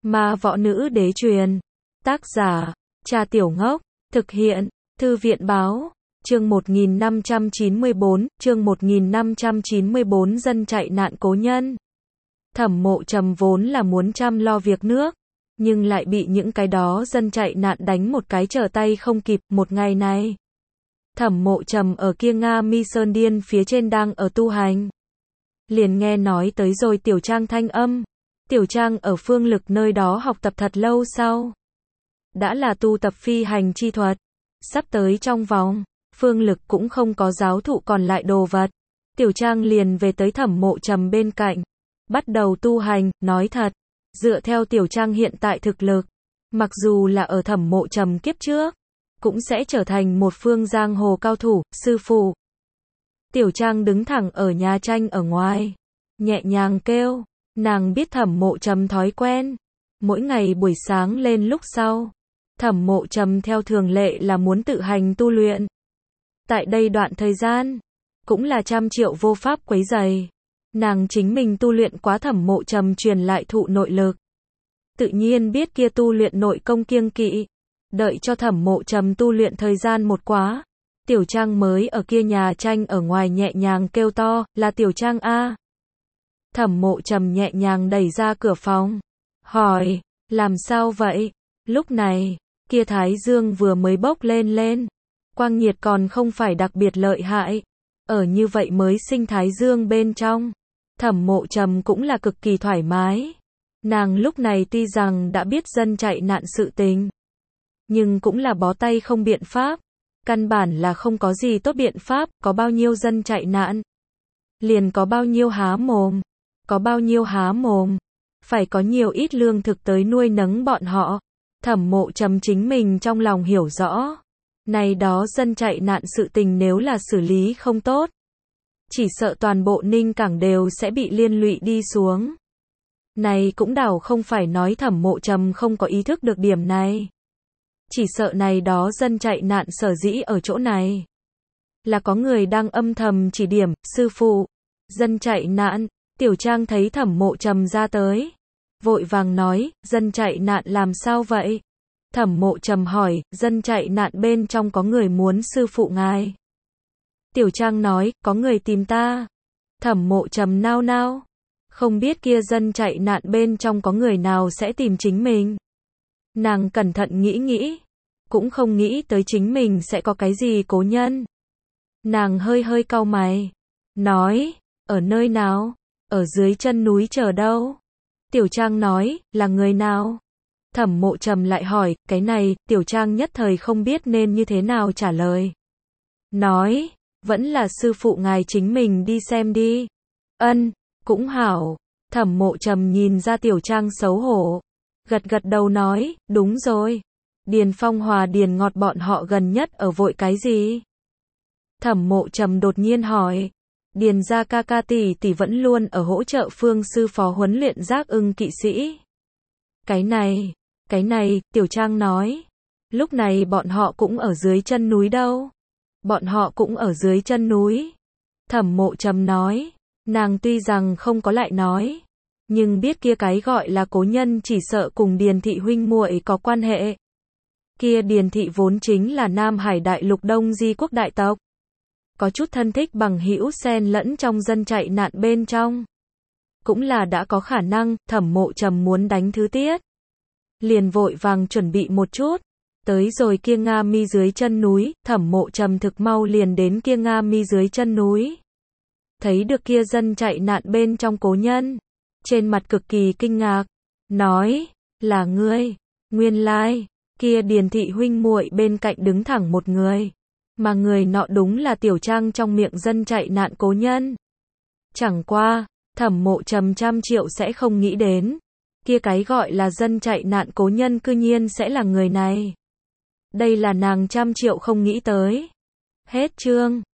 Ma võ nữ đế truyền. Tác giả, Cha Tiểu Ngốc. Thực hiện, Thư viện báo. Chương 1594, dân chạy nạn cố nhân. Thẩm Mộ Trầm vốn là muốn chăm lo việc nước, nhưng lại bị những cái đó dân chạy nạn đánh một cái trở tay không kịp. Một ngày này, Thẩm Mộ Trầm ở kia Nga Mi Sơn Điên phía trên đang ở tu hành. Liền nghe nói tới rồi Tiểu Trang thanh âm. Tiểu Trang ở Phương Lực nơi đó học tập thật lâu sau. Đã là tu tập phi hành chi thuật. Sắp tới trong vòng, Phương Lực cũng không có giáo thụ còn lại đồ vật. Tiểu Trang liền về tới Thẩm Mộ Trầm bên cạnh. Bắt đầu tu hành, nói thật. Dựa theo Tiểu Trang hiện tại thực lực, mặc dù là ở Thẩm Mộ Trầm kiếp trước, cũng sẽ trở thành một phương giang hồ cao thủ. Sư phụ. Tiểu Trang đứng thẳng ở nhà tranh ở ngoài, nhẹ nhàng kêu. Nàng biết Thẩm Mộ Trầm thói quen. Mỗi ngày buổi sáng lên lúc sau, Thẩm Mộ Trầm theo thường lệ là muốn tự hành tu luyện. Tại đây đoạn thời gian, cũng là trăm triệu vô pháp quấy rầy. Nàng chính mình tu luyện quá Thẩm Mộ Trầm truyền lại thụ nội lực. Tự nhiên biết kia tu luyện nội công kiêng kỵ. Đợi cho Thẩm Mộ Trầm tu luyện thời gian một quá, Tiểu Trang mới ở kia nhà tranh ở ngoài nhẹ nhàng kêu to, là Tiểu Trang a. Thẩm Mộ Trầm nhẹ nhàng đẩy ra cửa phòng, hỏi, làm sao vậy? Lúc này, kia thái dương vừa mới bốc lên, quang nhiệt còn không phải đặc biệt lợi hại. Ở như vậy mới sinh thái dương bên trong, Thẩm Mộ Trầm cũng là cực kỳ thoải mái. Nàng lúc này tuy rằng đã biết dân chạy nạn sự tình, nhưng cũng là bó tay không biện pháp. Căn bản là không có gì tốt biện pháp, có bao nhiêu dân chạy nạn, liền có bao nhiêu há mồm. Có bao nhiêu há mồm, phải có nhiều ít lương thực tới nuôi nấng bọn họ. Thẩm Mộ Trầm chính mình trong lòng hiểu rõ. Này đó dân chạy nạn sự tình nếu là xử lý không tốt, chỉ sợ toàn bộ Ninh Cảng đều sẽ bị liên lụy đi xuống. Này cũng đảo không phải nói Thẩm Mộ Trầm không có ý thức được điểm này. Chỉ sợ này đó dân chạy nạn sở dĩ ở chỗ này, là có người đang âm thầm chỉ điểm. Sư phụ, dân chạy nạn. Tiểu Trang thấy Thẩm Mộ Trầm ra tới, vội vàng nói, dân chạy nạn làm sao vậy? Thẩm Mộ Trầm hỏi, dân chạy nạn bên trong có người muốn sư phụ ngài. Tiểu Trang nói, có người tìm ta. Thẩm Mộ Trầm nao nao, không biết kia dân chạy nạn bên trong có người nào sẽ tìm chính mình. Nàng cẩn thận nghĩ, cũng không nghĩ tới chính mình sẽ có cái gì cố nhân. Nàng hơi cau mày, nói, ở nơi nào? Ở dưới chân núi chờ đâu? Tiểu Trang nói, là người nào? Thẩm Mộ Trầm lại hỏi, cái này, Tiểu Trang nhất thời không biết nên như thế nào trả lời. Nói, vẫn là sư phụ ngài chính mình đi xem đi. Ân, cũng hảo. Thẩm Mộ Trầm nhìn ra Tiểu Trang xấu hổ, gật đầu nói, đúng rồi. Điền Phong Hòa Điền Ngọt bọn họ gần nhất ở vội cái gì? Thẩm Mộ Trầm đột nhiên hỏi. Điền gia ca ca tỷ vẫn luôn ở hỗ trợ Phương sư phó huấn luyện Giác Ưng kỵ sĩ. Cái này, Tiểu Trang nói. Lúc này bọn họ cũng ở dưới chân núi đâu. Bọn họ cũng ở dưới chân núi. Thẩm Mộ Trầm nói. Nàng tuy rằng không có lại nói, nhưng biết kia cái gọi là cố nhân chỉ sợ cùng Điền thị huynh muội có quan hệ. Kia Điền thị vốn chính là Nam Hải đại lục Đông Di quốc đại tộc. Có chút thân thích bằng hữu xen lẫn trong dân chạy nạn bên trong. Cũng là đã có khả năng. Thẩm Mộ Trầm muốn đánh thứ tiết, liền vội vàng chuẩn bị một chút. Tới rồi kia Nga Mi dưới chân núi, Thẩm Mộ Trầm thực mau liền đến kia Nga Mi dưới chân núi. Thấy được kia dân chạy nạn bên trong cố nhân, trên mặt cực kỳ kinh ngạc, nói, là ngươi. Nguyên lai, kia Điền thị huynh muội bên cạnh đứng thẳng một người. Mà người nọ đúng là Tiểu Trang trong miệng dân chạy nạn cố nhân. Chẳng qua, Thẩm Mộ Trầm trăm triệu sẽ không nghĩ đến, kia cái gọi là dân chạy nạn cố nhân cư nhiên sẽ là người này. Đây là nàng trăm triệu không nghĩ tới. Hết chương.